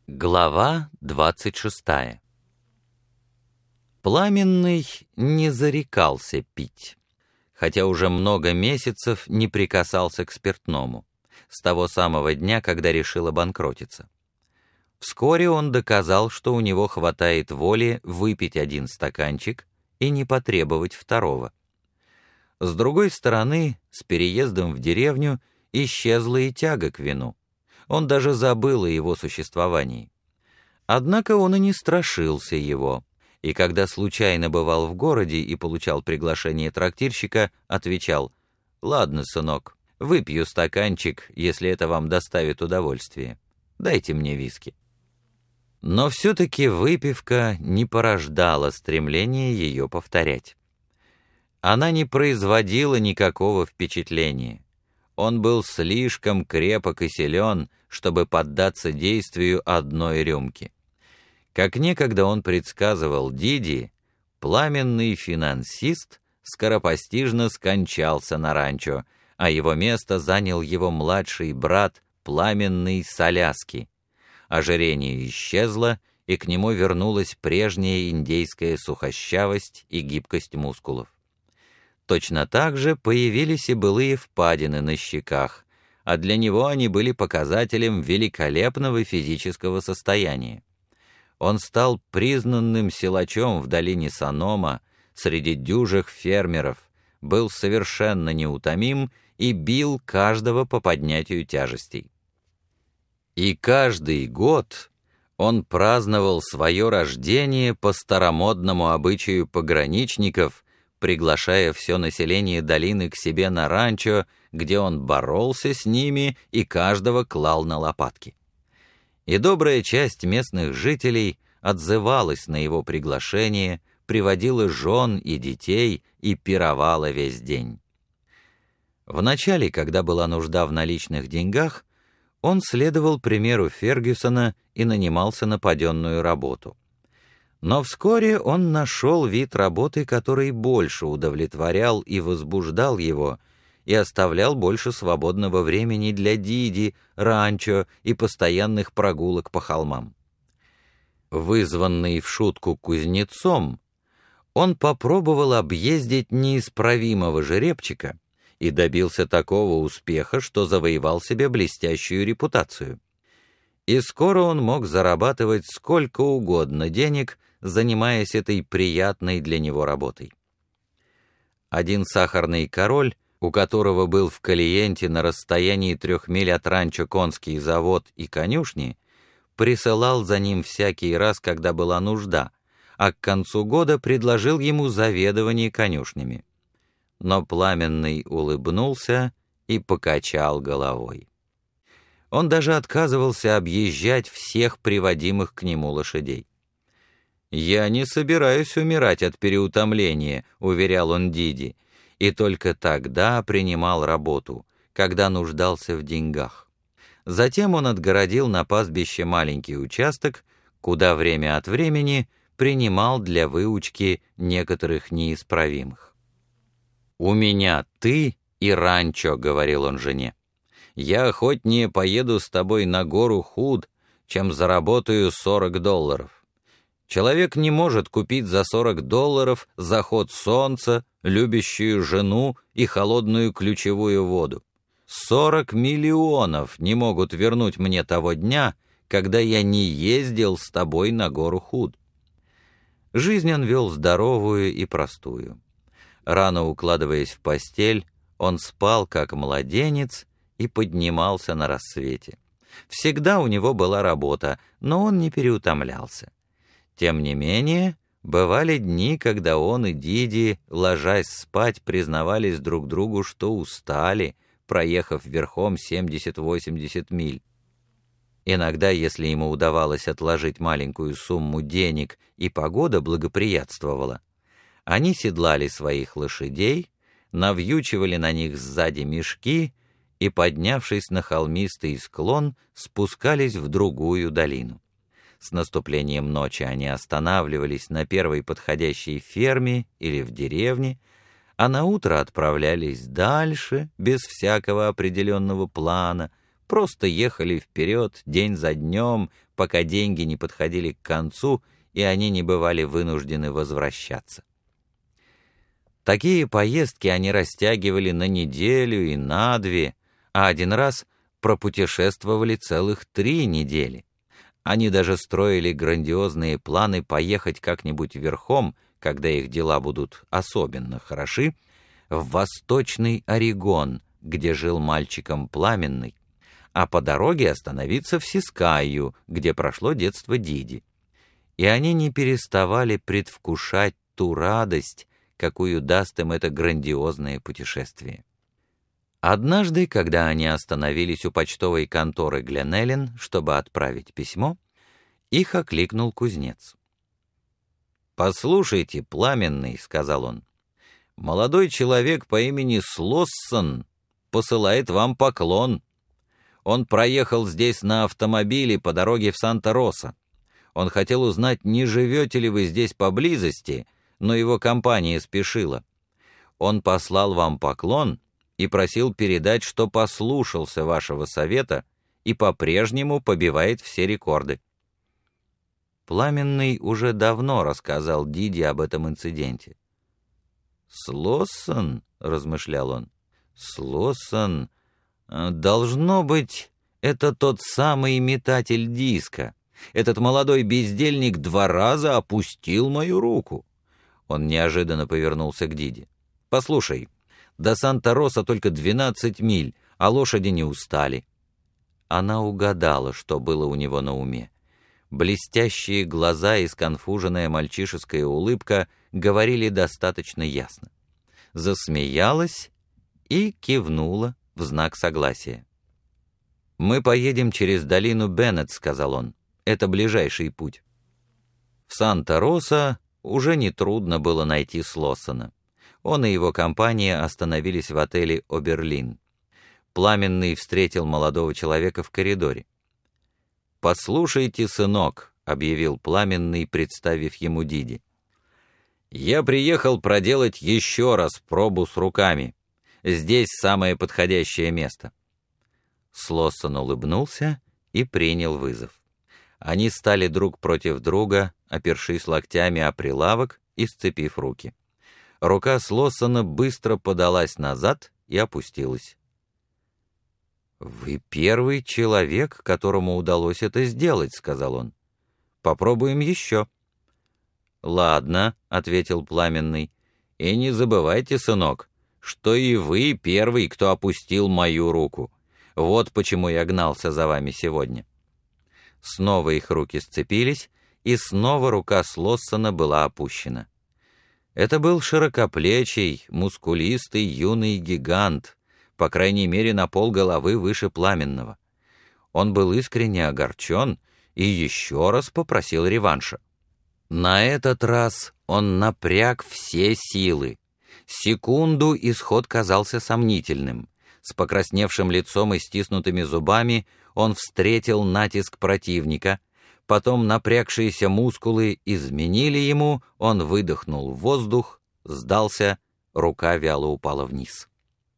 Глава 26. Пламенный не зарекался пить, хотя уже много месяцев не прикасался к спиртному, с того самого дня, когда решил обанкротиться. Вскоре он доказал, что у него хватает воли выпить один стаканчик и не потребовать второго. С другой стороны, с переездом в деревню исчезла и тяга к вину. Он даже забыл о его существовании. Однако он и не страшился его, и когда случайно бывал в городе и получал приглашение трактирщика, отвечал: «Ладно, сынок, выпью стаканчик, если это вам доставит удовольствие. Дайте мне виски». Но все-таки выпивка не порождала стремления ее повторять. Она не производила никакого впечатления. Он был слишком крепок и силен, чтобы поддаться действию одной рюмки. Как некогда он предсказывал Диди, пламенный финансист скоропостижно скончался на ранчо, а его место занял его младший брат, пламенный Соляски. Ожирение исчезло, и к нему вернулась прежняя индейская сухощавость и гибкость мускулов. Точно так же появились и былые впадины на щеках, а для него они были показателем великолепного физического состояния. Он стал признанным силачом в долине Санома, среди дюжих фермеров, был совершенно неутомим и бил каждого по поднятию тяжестей. И каждый год он праздновал свое рождение по старомодному обычаю пограничников, приглашая все население долины к себе на ранчо, где он боролся с ними и каждого клал на лопатки. И добрая часть местных жителей отзывалась на его приглашение, приводила жен и детей и пировала весь день. Вначале, когда была нужда в наличных деньгах, он следовал примеру Фергюсона и нанимался на паденную работу. Но вскоре он нашел вид работы, который больше удовлетворял и возбуждал его, и оставлял больше свободного времени для Диди, ранчо и постоянных прогулок по холмам. Вызванный в шутку кузнецом, он попробовал объездить неисправимого жеребчика и добился такого успеха, что завоевал себе блестящую репутацию. И скоро он мог зарабатывать сколько угодно денег, занимаясь этой приятной для него работой. Один сахарный король, у которого был в Калиенте на расстоянии 3 миль от ранчо конский завод и конюшни, присылал за ним всякий раз, когда была нужда, а к концу года предложил ему заведование конюшнями. Но Пламенный улыбнулся и покачал головой. Он даже отказывался объезжать всех приводимых к нему лошадей. «Я не собираюсь умирать от переутомления», — уверял он Диди, и только тогда принимал работу, когда нуждался в деньгах. Затем он отгородил на пастбище маленький участок, куда время от времени принимал для выучки некоторых неисправимых. «У меня ты и ранчо», — говорил он жене. «Я охотнее поеду с тобой на гору Худ, чем заработаю $40. Человек не может купить за $40 заход солнца, любящую жену и холодную ключевую воду. 40 миллионов не могут вернуть мне того дня, когда я не ездил с тобой на гору Худ». Жизнь он вел здоровую и простую. Рано укладываясь в постель, он спал как младенец и поднимался на рассвете. Всегда у него была работа, но он не переутомлялся. Тем не менее, бывали дни, когда он и Диди, ложась спать, признавались друг другу, что устали, проехав верхом 70-80 миль. Иногда, если ему удавалось отложить маленькую сумму денег и погода благоприятствовала, они седлали своих лошадей, навьючивали на них сзади мешки и, поднявшись на холмистый склон, спускались в другую долину. С наступлением ночи они останавливались на первой подходящей ферме или в деревне, а наутро отправлялись дальше, без всякого определенного плана, просто ехали вперед день за днем, пока деньги не подходили к концу, и они не бывали вынуждены возвращаться. Такие поездки они растягивали на неделю и на 2, а один раз пропутешествовали целых 3 недели. Они даже строили грандиозные планы поехать как-нибудь верхом, когда их дела будут особенно хороши, в Восточный Орегон, где жил мальчиком Пламенный, а по дороге остановиться в Сискайю, где прошло детство Диди. И они не переставали предвкушать ту радость, какую даст им это грандиозное путешествие. Однажды, когда они остановились у почтовой конторы Гленеллен, чтобы отправить письмо, их окликнул кузнец. «Послушайте, Пламенный», — сказал он, — «молодой человек по имени Слоссон посылает вам поклон. Он проехал здесь на автомобиле по дороге в Санта-Роса. Он хотел узнать, не живете ли вы здесь поблизости, но его компания спешила. Он послал вам поклон и просил передать, что послушался вашего совета и по-прежнему побивает все рекорды». Пламенный уже давно рассказал Диди об этом инциденте. «Слоссон?» — размышлял он. «Слоссон? Должно быть, это тот самый метатель диска. Этот молодой бездельник 2 раза опустил мою руку». Он неожиданно повернулся к Диди. «Послушай, до Санта-Роса только 12 миль, а лошади не устали». Она угадала, что было у него на уме. Блестящие глаза и сконфуженная мальчишеская улыбка говорили достаточно ясно. Засмеялась и кивнула в знак согласия. «Мы поедем через долину Беннет», — сказал он. «Это ближайший путь». В Санта-Роса уже нетрудно было найти Слоссона. Он и его компания остановились в отеле «Оберлин». Пламенный встретил молодого человека в коридоре. «Послушайте, сынок», — объявил Пламенный, представив ему Диди. «Я приехал проделать еще раз пробу с руками. Здесь самое подходящее место». Слоссон улыбнулся и принял вызов. Они стали друг против друга, опершись локтями о прилавок и сцепив руки. Рука Слоссона быстро подалась назад и опустилась. «Вы первый человек, которому удалось это сделать», — сказал он. «Попробуем еще». «Ладно», — ответил Пламенный. «И не забывайте, сынок, что и вы первый, кто опустил мою руку. Вот почему я гнался за вами сегодня». Снова их руки сцепились, и снова рука Слоссона была опущена. Это был широкоплечий, мускулистый юный гигант, по крайней мере на полголовы выше Пламенного. Он был искренне огорчен и еще раз попросил реванша. На этот раз он напряг все силы. Секунду исход казался сомнительным. С покрасневшим лицом и стиснутыми зубами он встретил натиск противника, потом напрягшиеся мускулы изменили ему, он выдохнул воздух, сдался, рука вяло упала вниз.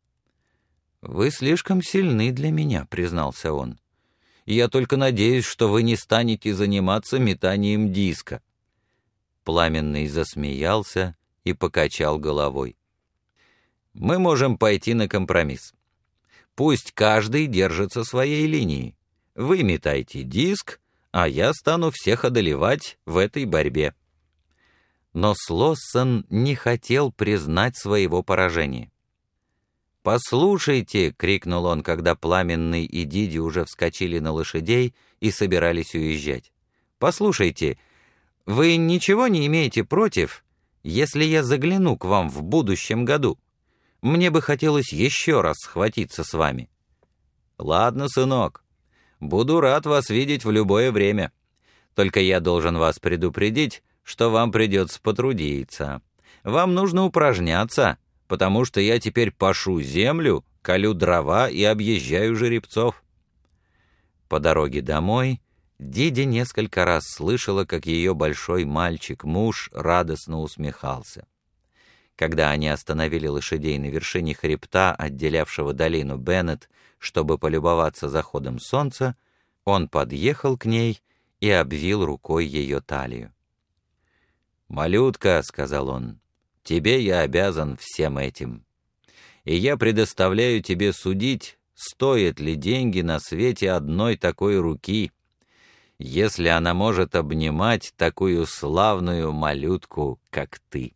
«Вы слишком сильны для меня», — признался он. «Я только надеюсь, что вы не станете заниматься метанием диска». Пламенный засмеялся и покачал головой. «Мы можем пойти на компромисс. Пусть каждый держится своей линии. Вы метайте диск, а я стану всех одолевать в этой борьбе». Но Слоссон не хотел признать своего поражения. «Послушайте!» — крикнул он, когда Пламенный и Диди уже вскочили на лошадей и собирались уезжать. «Послушайте, вы ничего не имеете против, если я загляну к вам в будущем году? Мне бы хотелось еще раз схватиться с вами». «Ладно, сынок, буду рад вас видеть в любое время. Только я должен вас предупредить, что вам придется потрудиться. Вам нужно упражняться, потому что я теперь пашу землю, колю дрова и объезжаю жеребцов». По дороге домой Диди несколько раз слышала, как ее большой мальчик-муж радостно усмехался. Когда они остановили лошадей на вершине хребта, отделявшего долину Беннет, чтобы полюбоваться заходом солнца, он подъехал к ней и обвил рукой ее талию. «Малютка», — сказал он, — «тебе я обязан всем этим. И я предоставляю тебе судить, стоят ли деньги на свете одной такой руки, если она может обнимать такую славную малютку, как ты».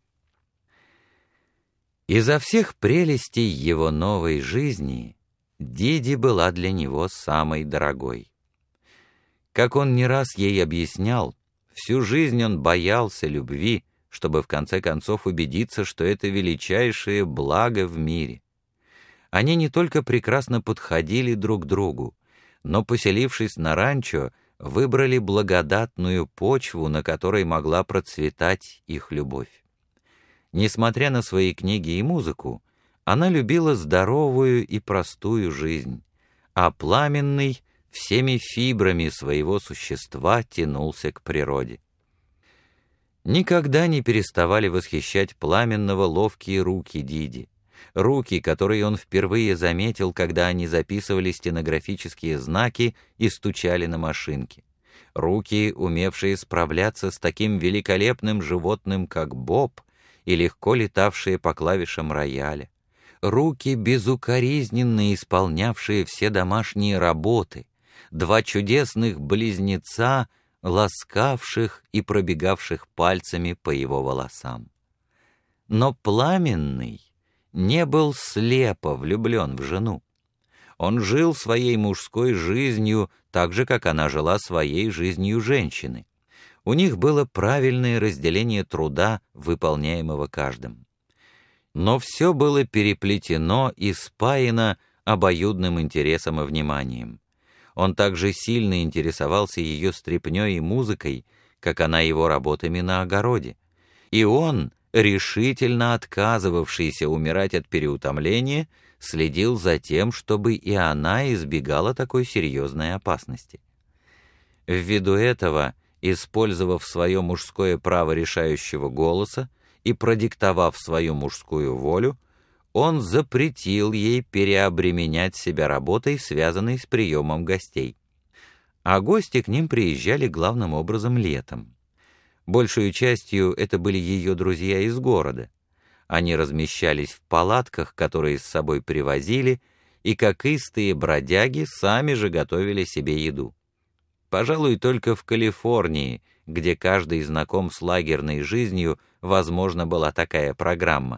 Изо всех прелестей его новой жизни Диди была для него самой дорогой. Как он не раз ей объяснял, всю жизнь он боялся любви, чтобы в конце концов убедиться, что это величайшее благо в мире. Они не только прекрасно подходили друг другу, но, поселившись на ранчо, выбрали благодатную почву, на которой могла процветать их любовь. Несмотря на свои книги и музыку, она любила здоровую и простую жизнь, а Пламенный всеми фибрами своего существа тянулся к природе. Никогда не переставали восхищать Пламенного ловкие руки Диди, руки, которые он впервые заметил, когда они записывали стенографические знаки и стучали на машинке, руки, умевшие справляться с таким великолепным животным, как Боб, и легко летавшие по клавишам рояля, руки, безукоризненно исполнявшие все домашние работы, два чудесных близнеца, ласкавших и пробегавших пальцами по его волосам. Но Пламенный не был слепо влюблен в жену. Он жил своей мужской жизнью так же, как она жила своей жизнью женщины. У них было правильное разделение труда, выполняемого каждым. Но все было переплетено и спаяно обоюдным интересом и вниманием. Он также сильно интересовался ее стряпнёй и музыкой, как она его работами на огороде. И он, решительно отказывавшийся умирать от переутомления, следил за тем, чтобы и она избегала такой серьезной опасности. Ввиду этого, использовав свое мужское право решающего голоса и продиктовав свою мужскую волю, он запретил ей переобременять себя работой, связанной с приемом гостей. А гости к ним приезжали главным образом летом. Большую частью это были ее друзья из города. Они размещались в палатках, которые с собой привозили, и, как истые бродяги, сами же готовили себе еду. Пожалуй, только в Калифорнии, где каждый знаком с лагерной жизнью, возможно, была такая программа.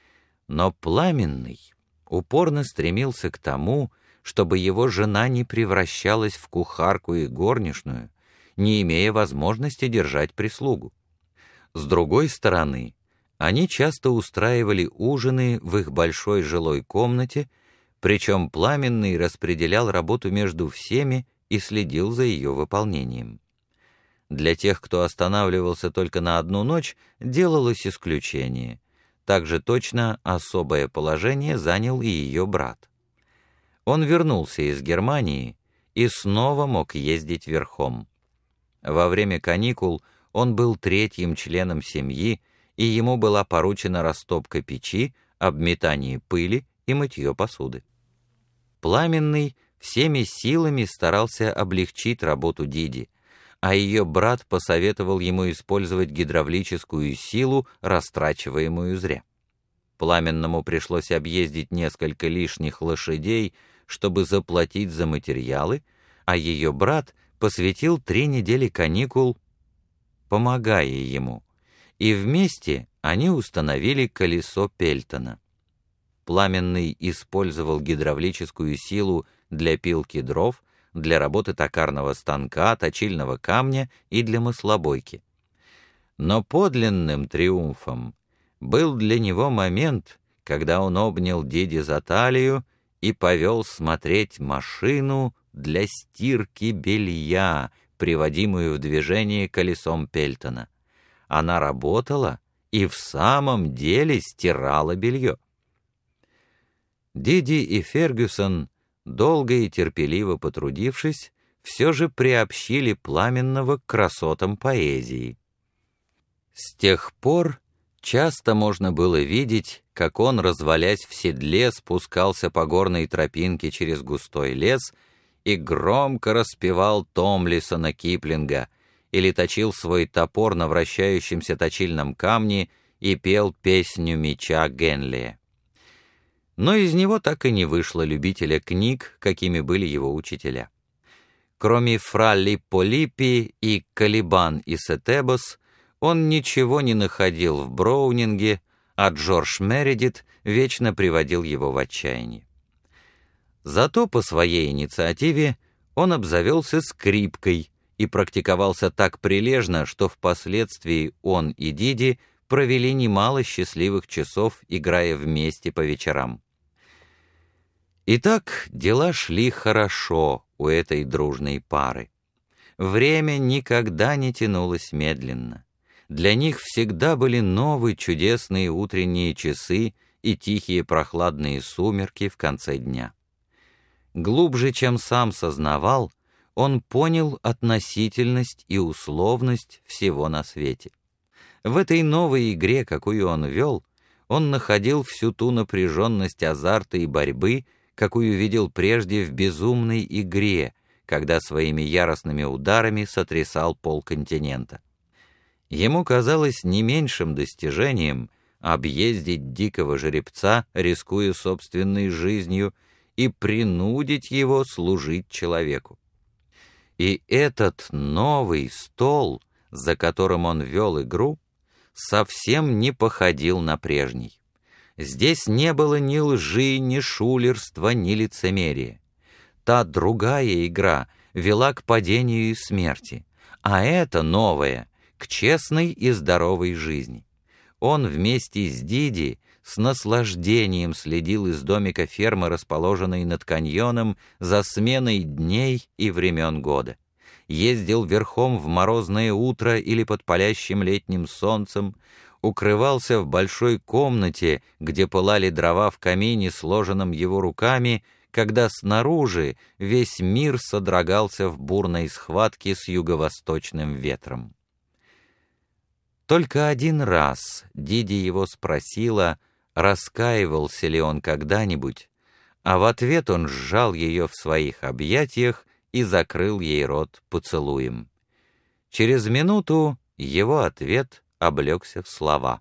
Но Пламенный упорно стремился к тому, чтобы его жена не превращалась в кухарку и горничную, не имея возможности держать прислугу. С другой стороны, они часто устраивали ужины в их большой жилой комнате, причем Пламенный распределял работу между всеми и следил за ее выполнением. Для тех, кто останавливался только на одну ночь, делалось исключение. Также точно особое положение занял и ее брат. Он вернулся из Германии и снова мог ездить верхом. Во время каникул он был третьим членом семьи, и ему была поручена растопка печи, обметание пыли и мытье посуды. Пламенный всеми силами старался облегчить работу Диди, а ее брат посоветовал ему использовать гидравлическую силу, растрачиваемую зря. Пламенному пришлось объездить несколько лишних лошадей, чтобы заплатить за материалы, а ее брат посвятил 3 недели каникул, помогая ему, и вместе они установили колесо Пельтона. Пламенный использовал гидравлическую силу для пилки дров, для работы токарного станка, точильного камня и для маслобойки. Но подлинным триумфом был для него момент, когда он обнял Диди за талию и повел смотреть машину для стирки белья, приводимую в движение колесом Пельтона. Она работала и в самом деле стирала белье. Диди и Фергюсон, долго и терпеливо потрудившись, все же приобщили Пламенного к красотам поэзии. С тех пор Часто можно было видеть, как он, развалясь в седле, спускался по горной тропинке через густой лес и громко распевал Томлисона Киплинга или точил свой топор на вращающемся точильном камне и пел песню меча Генлия. Но из него так и не вышло любителя книг, какими были его учителя. Кроме Фра Липпо Липпи и Калибан и Сетебос, он ничего не находил в Броунинге, а Джордж Мередит вечно приводил его в отчаяние. Зато по своей инициативе он обзавелся скрипкой и практиковался так прилежно, что впоследствии он и Диди провели немало счастливых часов, играя вместе по вечерам. Итак, дела шли хорошо у этой дружной пары. Время никогда не тянулось медленно. Для них всегда были новые чудесные утренние часы и тихие прохладные сумерки в конце дня. Глубже, чем сам сознавал, он понял относительность и условность всего на свете. В этой новой игре, какую он вел, он находил всю ту напряженность азарта и борьбы, какую видел прежде в безумной игре, когда своими яростными ударами сотрясал полконтинента. Ему казалось не меньшим достижением объездить дикого жеребца, рискуя собственной жизнью, и принудить его служить человеку. И этот новый стол, за которым он вел игру, совсем не походил на прежний. Здесь не было ни лжи, ни шулерства, ни лицемерия. Та другая игра вела к падению и смерти, а эта новая — к честной и здоровой жизни. Он вместе с Диди с наслаждением следил из домика фермы, расположенной над каньоном, за сменой дней и времен года. Ездил верхом в морозное утро или под палящим летним солнцем, укрывался в большой комнате, где пылали дрова в камине, сложенном его руками, когда снаружи весь мир содрогался в бурной схватке с юго-восточным ветром. Только один раз Диди его спросила, раскаивался ли он когда-нибудь, а в ответ он сжал ее в своих объятиях и закрыл ей рот поцелуем. Через минуту его ответ облегся в слова.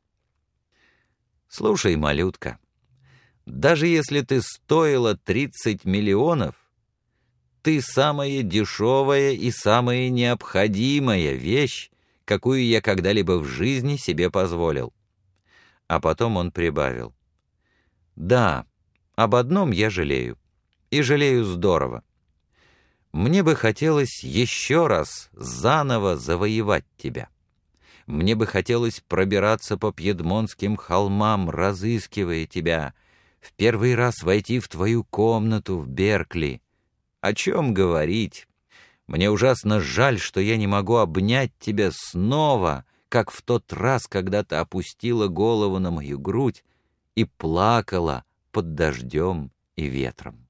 «Слушай, малютка, даже если ты стоила 30 миллионов, ты самая дешевая и самая необходимая вещь, какую я когда-либо в жизни себе позволил». А потом он прибавил: «Да, об одном я жалею, и жалею здорово. Мне бы хотелось еще раз заново завоевать тебя. Мне бы хотелось пробираться по Пьедмонтским холмам, разыскивая тебя, в первый раз войти в твою комнату в Беркли. О чем говорить? Мне ужасно жаль, что я не могу обнять тебя снова, как в тот раз, когда ты опустила голову на мою грудь и плакала под дождем и ветром».